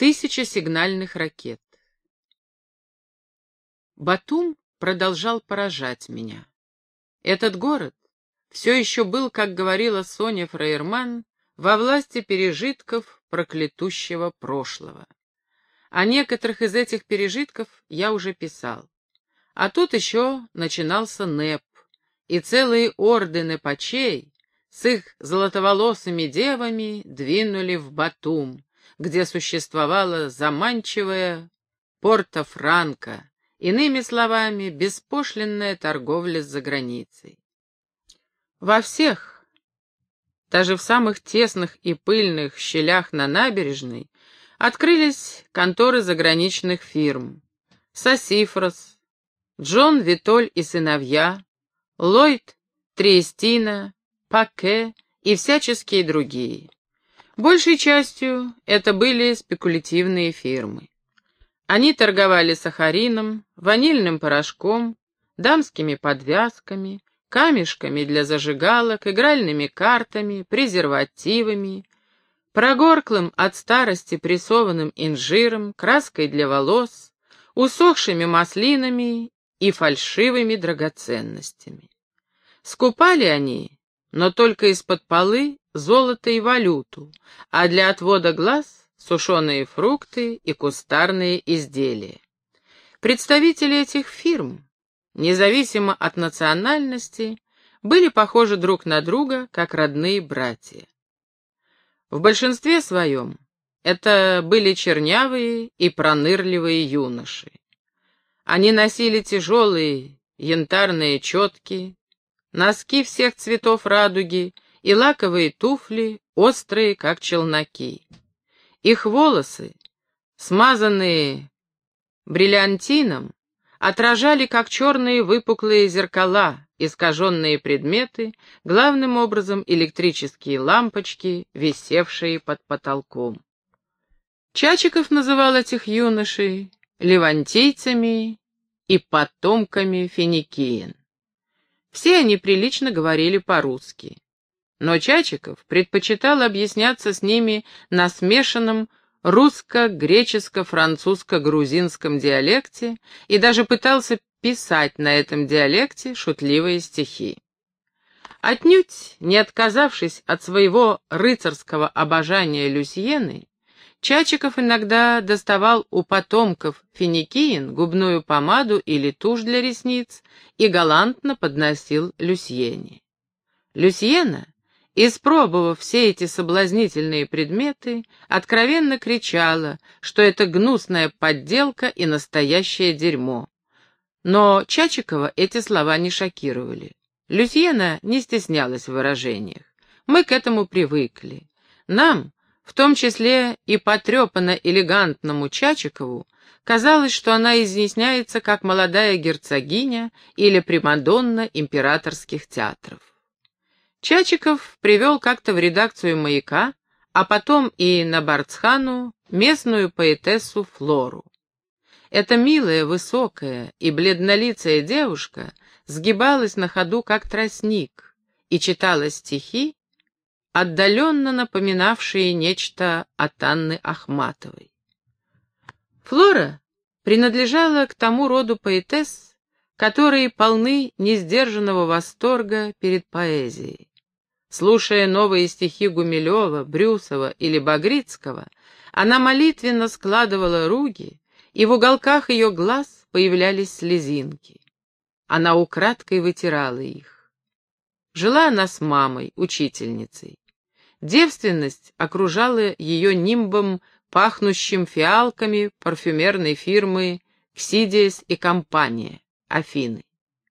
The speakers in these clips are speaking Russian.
1000 сигнальных ракет. Батум продолжал поражать меня. Этот город все еще был, как говорила Соня Фрейерман, во власти пережитков проклятущего прошлого. О некоторых из этих пережитков я уже писал. А тут еще начинался НЭП, и целые орды непачей с их золотоволосыми девами двинули в Батум, где существовала заманчивая Порто-Франко, иными словами, беспошлинная торговля за границей. Во всех, даже в самых тесных и пыльных щелях на набережной, открылись конторы заграничных фирм. Сосифрос, Джон Витоль и сыновья, Ллойд Триестина, Паке и всяческие другие. Большей частью это были спекулятивные фирмы. Они торговали сахарином, ванильным порошком, дамскими подвязками, камешками для зажигалок, игральными картами, презервативами, прогорклым от старости прессованным инжиром, краской для волос, усохшими маслинами и фальшивыми драгоценностями. Скупали они, но только из-под полы, золото и валюту, а для отвода глаз — сушеные фрукты и кустарные изделия. Представители этих фирм, независимо от национальности, были похожи друг на друга, как родные братья. В большинстве своем это были чернявые и пронырливые юноши. Они носили тяжелые янтарные четки, носки всех цветов радуги и лаковые туфли, острые, как челноки. Их волосы, смазанные бриллиантином, отражали, как черные выпуклые зеркала, искаженные предметы, главным образом электрические лампочки, висевшие под потолком. Чачиков называл этих юношей левантийцами и потомками финикиен. Все они прилично говорили по-русски. Но Чачиков предпочитал объясняться с ними на смешанном русско-греческо-французско-грузинском диалекте и даже пытался писать на этом диалекте шутливые стихи. Отнюдь не отказавшись от своего рыцарского обожания Люсьены, Чачиков иногда доставал у потомков финикиен губную помаду или тушь для ресниц и галантно подносил Люсьене. Люсьена, испробовав все эти соблазнительные предметы, откровенно кричала, что это гнусная подделка и настоящее дерьмо. Но Чачикова эти слова не шокировали. Люсьена не стеснялась в выражениях. Мы к этому привыкли. Нам, в том числе и потрепанно-элегантному Чачикову, казалось, что она изъясняется как молодая герцогиня или примадонна императорских театров. Чачиков привел как-то в редакцию «Маяка», а потом и на Барцхану местную поэтессу Флору. Эта милая, высокая и бледнолицая девушка сгибалась на ходу, как тростник, и читала стихи, отдаленно напоминавшие нечто от Анны Ахматовой. Флора принадлежала к тому роду поэтесс, которые полны несдержанного восторга перед поэзией. Слушая новые стихи Гумилева, Брюсова или Багрицкого, она молитвенно складывала руки, и в уголках ее глаз появлялись слезинки. Она украдкой вытирала их. Жила она с мамой, учительницей. Девственность окружала ее нимбом, пахнущим фиалками парфюмерной фирмы «Ксидиес и компания», Афины.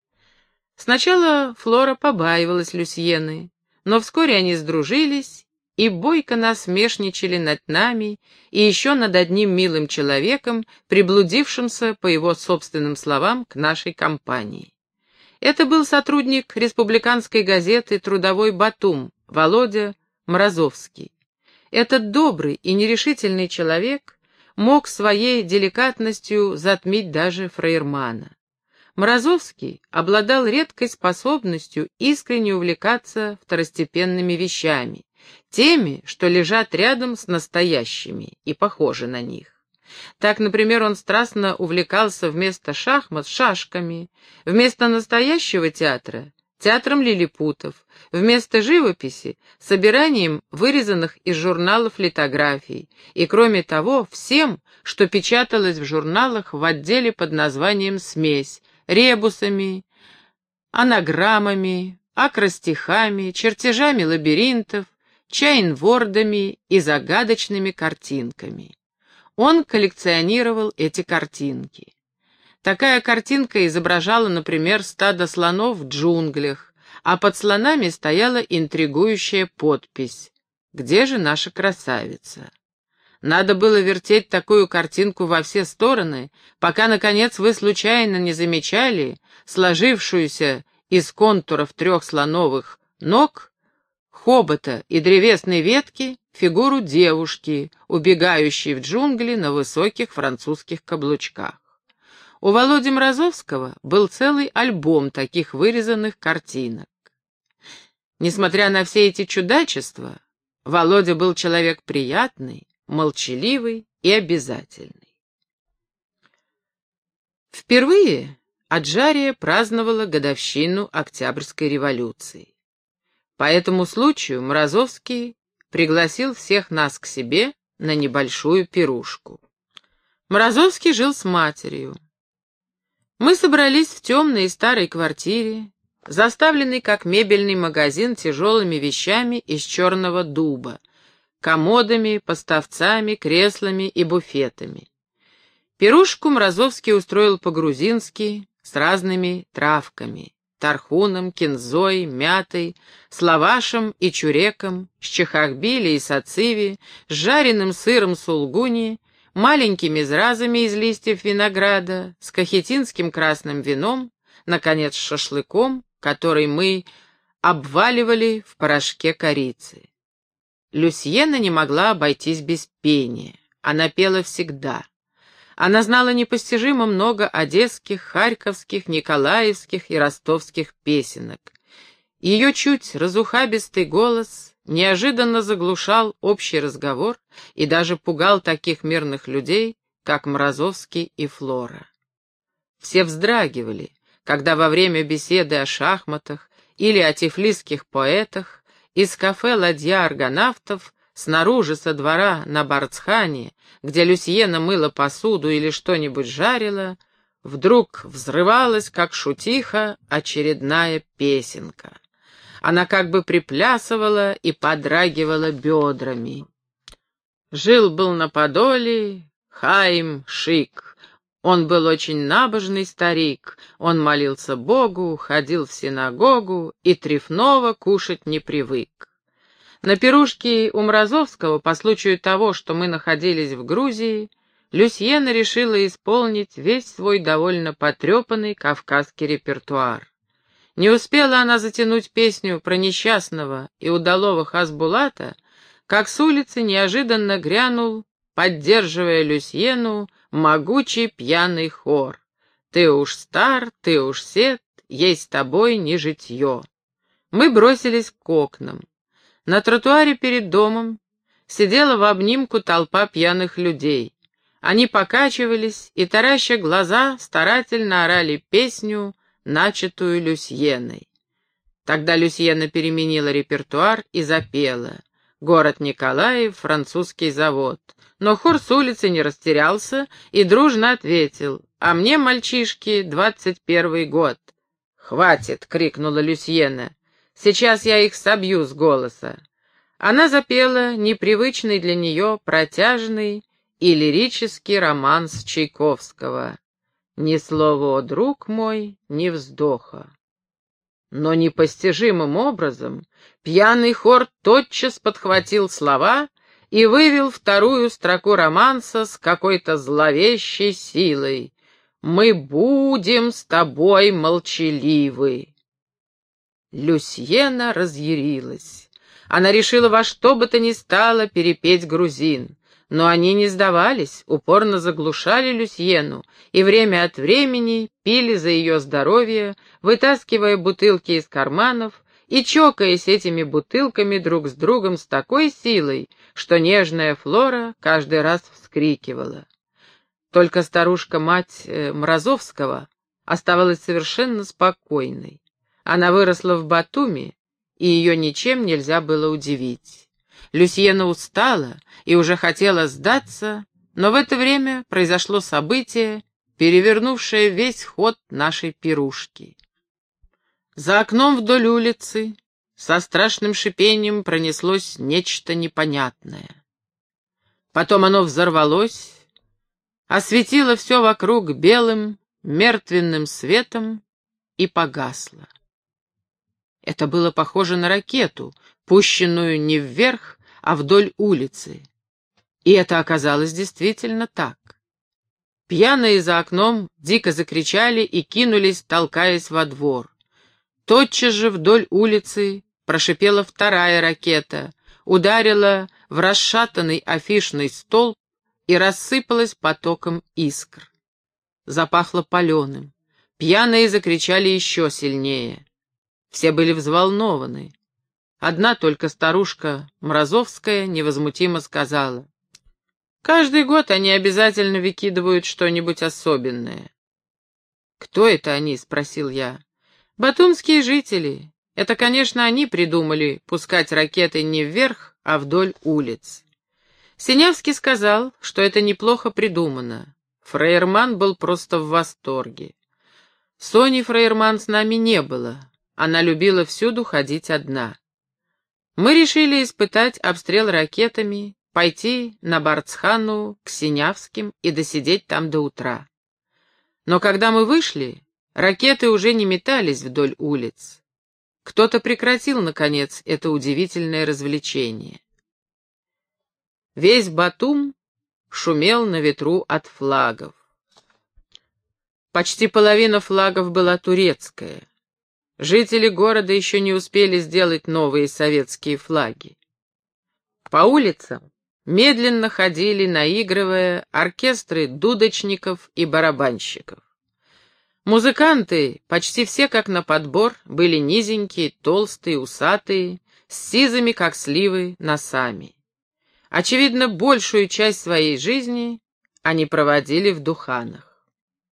Сначала Флора побаивалась Люсьены, но вскоре они сдружились и бойко насмешничали над нами и еще над одним милым человеком, приблудившимся, по его собственным словам, к нашей компании. Это был сотрудник республиканской газеты «Трудовой Батум» Володя Мразовский. Этот добрый и нерешительный человек мог своей деликатностью затмить даже Фрейермана. Мразовский обладал редкой способностью искренне увлекаться второстепенными вещами теми, что лежат рядом с настоящими и похожи на них. Так, например, он страстно увлекался вместо шахмат шашками, вместо настоящего театра — театром лилипутов, вместо живописи — собиранием вырезанных из журналов литографий, и, кроме того, всем, что печаталось в журналах в отделе под названием «Смесь», ребусами, анаграммами, акростихами, чертежами лабиринтов, чайнвордами и загадочными картинками. Он коллекционировал эти картинки. Такая картинка изображала, например, стадо слонов в джунглях, а под слонами стояла интригующая подпись «Где же наша красавица?». Надо было вертеть такую картинку во все стороны, пока, наконец, вы случайно не замечали сложившуюся из контуров 3 слоновых ног, хобота и древесной ветки фигуру девушки, убегающей в джунгли на высоких французских каблучках. У Володи Мразовского был целый альбом таких вырезанных картинок. Несмотря на все эти чудачества, Володя был человек приятный, молчаливый и обязательный. Впервые Аджария праздновала годовщину Октябрьской революции. По этому случаю Мразовский пригласил всех нас к себе на небольшую пирушку. Мразовский жил с матерью. Мы собрались в темной и старой квартире, заставленной как мебельный магазин тяжелыми вещами из черного дуба, комодами, поставцами, креслами и буфетами. Пирушку Мразовский устроил по-грузински с разными травками: тархуном, кинзой, мятой, с лавашем и чуреком, с чахахбили и сациви, с жареным сыром сулгуни, маленькими зразами из листьев винограда, с кахетинским красным вином, наконец, с шашлыком, который мы обваливали в порошке корицы. Люсьена не могла обойтись без пения. Она пела всегда. Она знала непостижимо много одесских, харьковских, николаевских и ростовских песенок. Ее чуть разухабистый голос неожиданно заглушал общий разговор и даже пугал таких мирных людей, как Мразовский и Флора. Все вздрагивали, когда во время беседы о шахматах или о тифлисских поэтах из кафе «Ладья аргонавтов» снаружи со двора на Барцхане, где Люсьена мыла посуду или что-нибудь жарила, вдруг взрывалась, как шутиха, очередная песенка. Она как бы приплясывала и подрагивала бедрами. Жил-был на Подоле Хаим Шик. Он был очень набожный старик, он молился Богу, ходил в синагогу и трефного кушать не привык. На пирушке у Мразовского, по случаю того, что мы находились в Грузии, Люсьена решила исполнить весь свой довольно потрепанный кавказский репертуар. Не успела она затянуть песню про несчастного и удалого Хасбулата, как с улицы неожиданно грянул, поддерживая Люсьену, могучий пьяный хор. «Ты уж стар, ты уж сед, ей с тобой не житье». Мы бросились к окнам. На тротуаре перед домом сидела в обнимку толпа пьяных людей. Они покачивались и, тараща глаза, старательно орали песню, начатую Люсьеной. Тогда Люсьена переменила репертуар и запела «Город Николаев, французский завод». Но хор с улицы не растерялся и дружно ответил: «А мне, мальчишки, 21 год». «Хватит!» — крикнула Люсьена. «Сейчас я их собью с голоса». Она запела непривычный для нее протяжный и лирический романс Чайковского. «Ни слова, о друг мой, ни вздоха». Но непостижимым образом пьяный хор тотчас подхватил слова и вывел вторую строку романса с какой-то зловещей силой: «Мы будем с тобой молчаливы». Люсьена разъярилась. Она решила во что бы то ни стало перепеть грузин. Но они не сдавались, упорно заглушали Люсьену и время от времени пили за ее здоровье, вытаскивая бутылки из карманов и чокаясь этими бутылками друг с другом с такой силой, что нежная Флора каждый раз вскрикивала. Только старушка-мать Мразовского оставалась совершенно спокойной. Она выросла в Батуми, и ее ничем нельзя было удивить. Люсьена устала и уже хотела сдаться, но в это время произошло событие, перевернувшее весь ход нашей пирушки. За окном вдоль улицы со страшным шипением пронеслось нечто непонятное. Потом оно взорвалось, осветило все вокруг белым, мертвенным светом и погасло. Это было похоже на ракету, пущенную не вверх, а вдоль улицы. И это оказалось действительно так. Пьяные за окном дико закричали и кинулись, толкаясь во двор. Тотчас же вдоль улицы прошипела вторая ракета, ударила в расшатанный афишный столб и рассыпалась потоком искр. Запахло паленым. Пьяные закричали еще сильнее. Все были взволнованы. Одна только старушка Мразовская невозмутимо сказала: «Каждый год они обязательно выкидывают что-нибудь особенное». «Кто это они?» — спросил я. «Батумские жители. Это, конечно, они придумали пускать ракеты не вверх, а вдоль улиц». Синявский сказал, что это неплохо придумано. Фрейерман был просто в восторге. Сони Фрейерман с нами не было. Она любила всюду ходить одна. Мы решили испытать обстрел ракетами, пойти на Барцхану к Синявским и досидеть там до утра. Но когда мы вышли, ракеты уже не метались вдоль улиц. Кто-то прекратил, наконец, это удивительное развлечение. Весь Батум шумел на ветру от флагов. Почти половина флагов была турецкая. Жители города еще не успели сделать новые советские флаги. По улицам медленно ходили, наигрывая, оркестры дудочников и барабанщиков. Музыканты, почти все как на подбор, были низенькие, толстые, усатые, с сизыми, как сливы, носами. Очевидно, большую часть своей жизни они проводили в Духанах.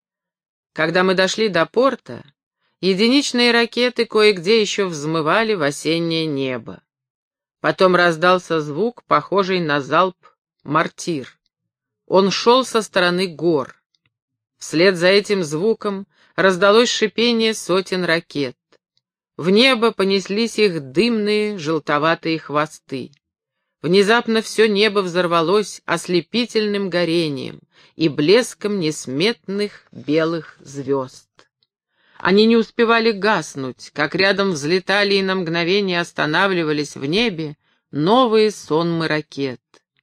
Когда мы дошли до порта, единичные ракеты кое-где еще взмывали в осеннее небо. Потом раздался звук, похожий на залп мортир. Он шел со стороны гор. Вслед за этим звуком раздалось шипение сотен ракет. В небо понеслись их дымные желтоватые хвосты. Внезапно все небо взорвалось ослепительным горением и блеском несметных белых звезд. Они не успевали гаснуть, как рядом взлетали и на мгновение останавливались в небе новые сонмы ракет.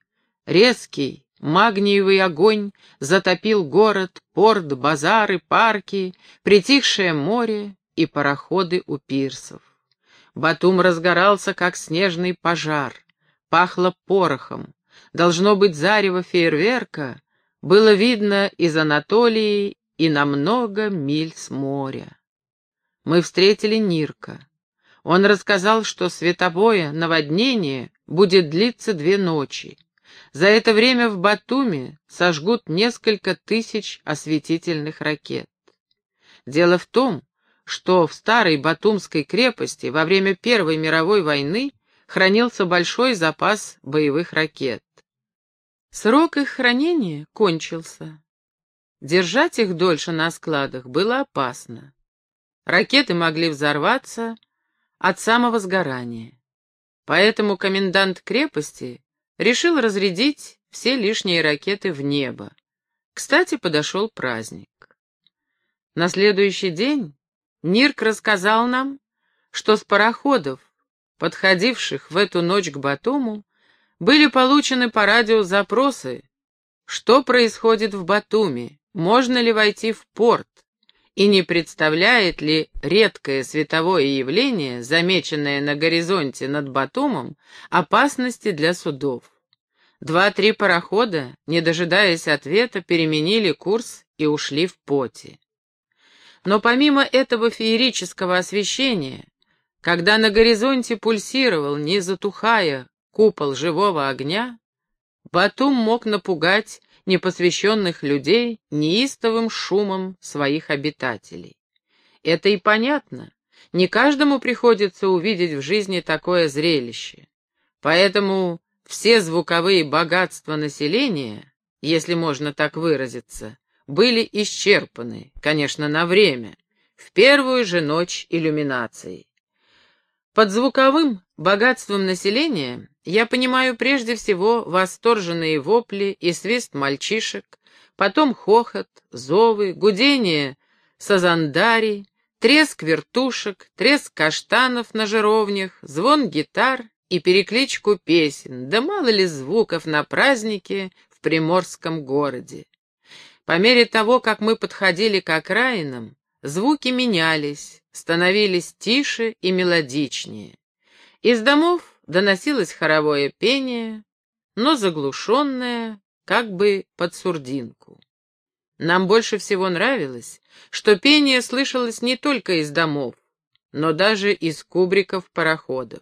Резкий, магниевый огонь затопил город, порт, базары, парки, притихшее море и пароходы у пирсов. Батум разгорался, как снежный пожар. Пахло порохом. Должно быть, зарево фейерверка было видно из Анатолии и на много миль с моря. Мы встретили Нирка. Он рассказал, что световое наводнение будет длиться 2 ночи. За это время в Батуми сожгут несколько тысяч осветительных ракет. Дело в том, что в старой Батумской крепости во время Первой мировой войны хранился большой запас боевых ракет. Срок их хранения кончился. Держать их дольше на складах было опасно. Ракеты могли взорваться от самого сгорания. Поэтому комендант крепости решил разрядить все лишние ракеты в небо. Кстати, подошел праздник. На следующий день Нирк рассказал нам, что с пароходов, подходивших в эту ночь к Батуму, были получены по радио запросы, что происходит в Батуми, можно ли войти в порт, и не представляет ли редкое световое явление, замеченное на горизонте над Батумом, опасности для судов. 2-3 парохода, не дожидаясь ответа, переменили курс и ушли в поте. Но помимо этого феерического освещения, Когда на горизонте пульсировал, не затухая, купол живого огня, Батум мог напугать непосвященных людей неистовым шумом своих обитателей. Это и понятно. Не каждому приходится увидеть в жизни такое зрелище. Поэтому все звуковые богатства населения, если можно так выразиться, были исчерпаны, конечно, на время, в первую же ночь иллюминации. Под звуковым богатством населения я понимаю прежде всего восторженные вопли и свист мальчишек, потом хохот, зовы, гудение сазандарий, треск вертушек, треск каштанов на жаровнях, звон гитар и перекличку песен, да мало ли звуков на празднике в приморском городе. По мере того, как мы подходили к окраинам, звуки менялись, становились тише и мелодичнее. Из домов доносилось хоровое пение, но заглушенное, как бы под сурдинку. Нам больше всего нравилось, что пение слышалось не только из домов, но даже из кубриков пароходов.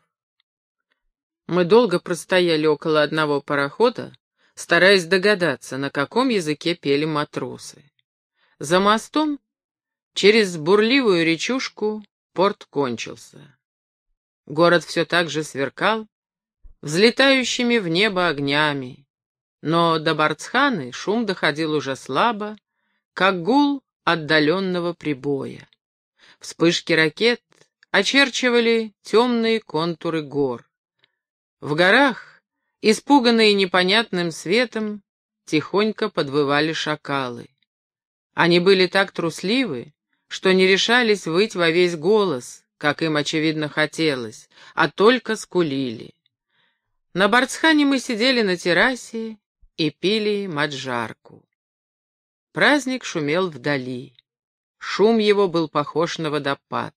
Мы долго простояли около одного парохода, стараясь догадаться, на каком языке пели матросы. За мостом, через бурливую речушку, порт кончился. Город все так же сверкал взлетающими в небо огнями, но до Бардсханы шум доходил уже слабо, как гул отдаленного прибоя. Вспышки ракет очерчивали темные контуры гор. В горах, испуганные непонятным светом, тихонько подвывали шакалы. Они были так трусливы, что не решались выть во весь голос, как им, очевидно, хотелось, а только скулили. На Бардсхане мы сидели на террасе и пили маджарку. Праздник шумел вдали. Шум его был похож на водопад.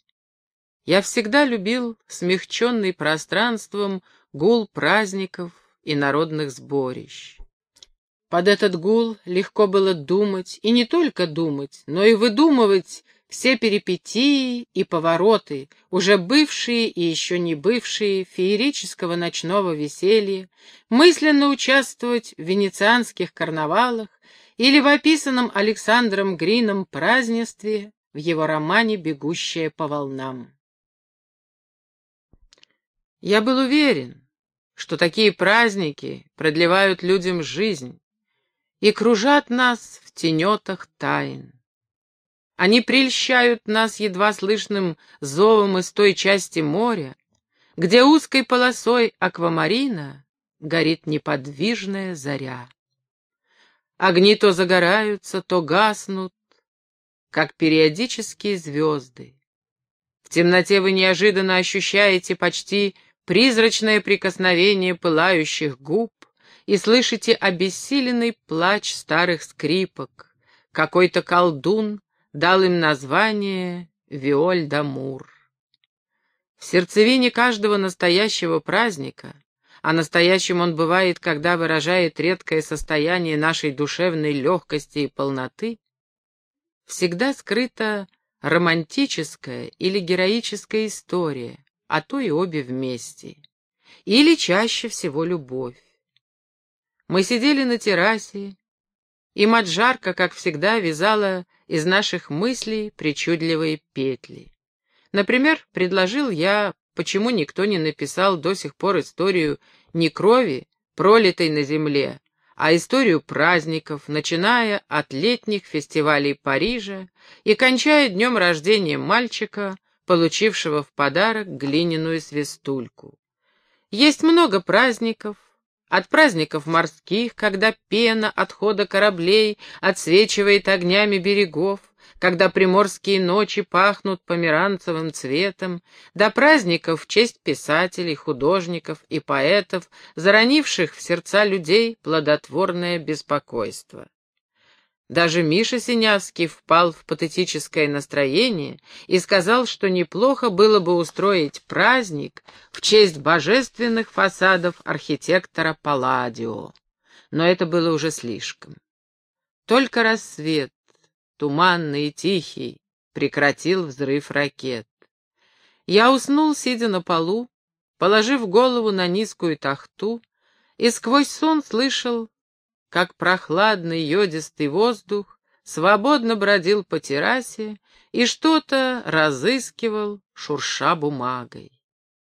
Я всегда любил смягченный пространством гул праздников и народных сборищ. Под этот гул легко было думать, и не только думать, но и выдумывать все перипетии и повороты, уже бывшие и еще не бывшие, феерического ночного веселья, мысленно участвовать в венецианских карнавалах или в описанном Александром Грином празднестве в его романе «Бегущая по волнам». Я был уверен, что такие праздники продлевают людям жизнь и кружат нас в тенетах тайн. Они прельщают нас едва слышным зовом из той части моря, где узкой полосой аквамарина горит неподвижная заря. Огни то загораются, то гаснут, как периодические звезды. В темноте вы неожиданно ощущаете почти призрачное прикосновение пылающих губ и слышите обессиленный плач старых скрипок. Какой-то колдун дал им название «Виоль-дамур». В сердцевине каждого настоящего праздника, а настоящим он бывает, когда выражает редкое состояние нашей душевной легкости и полноты, всегда скрыта романтическая или героическая история, а то и обе вместе, или чаще всего любовь. Мы сидели на террасе, и маджарка, как всегда, вязала из наших мыслей причудливые петли. Например, предложил я, почему никто не написал до сих пор историю не крови, пролитой на земле, а историю праздников, начиная от летних фестивалей Парижа и кончая днем рождения мальчика, получившего в подарок глиняную свистульку. Есть много праздников, от праздников морских, когда пена отхода кораблей отсвечивает огнями берегов, когда приморские ночи пахнут померанцевым цветом, до праздников в честь писателей, художников и поэтов, заронивших в сердца людей плодотворное беспокойство. Даже Миша Синявский впал в патетическое настроение и сказал, что неплохо было бы устроить праздник в честь божественных фасадов архитектора Палладио. Но это было уже слишком. Только рассвет, туманный и тихий, прекратил взрыв ракет. Я уснул, сидя на полу, положив голову на низкую тахту, и сквозь сон слышал, как прохладный йодистый воздух свободно бродил по террасе и что-то разыскивал, шурша бумагой.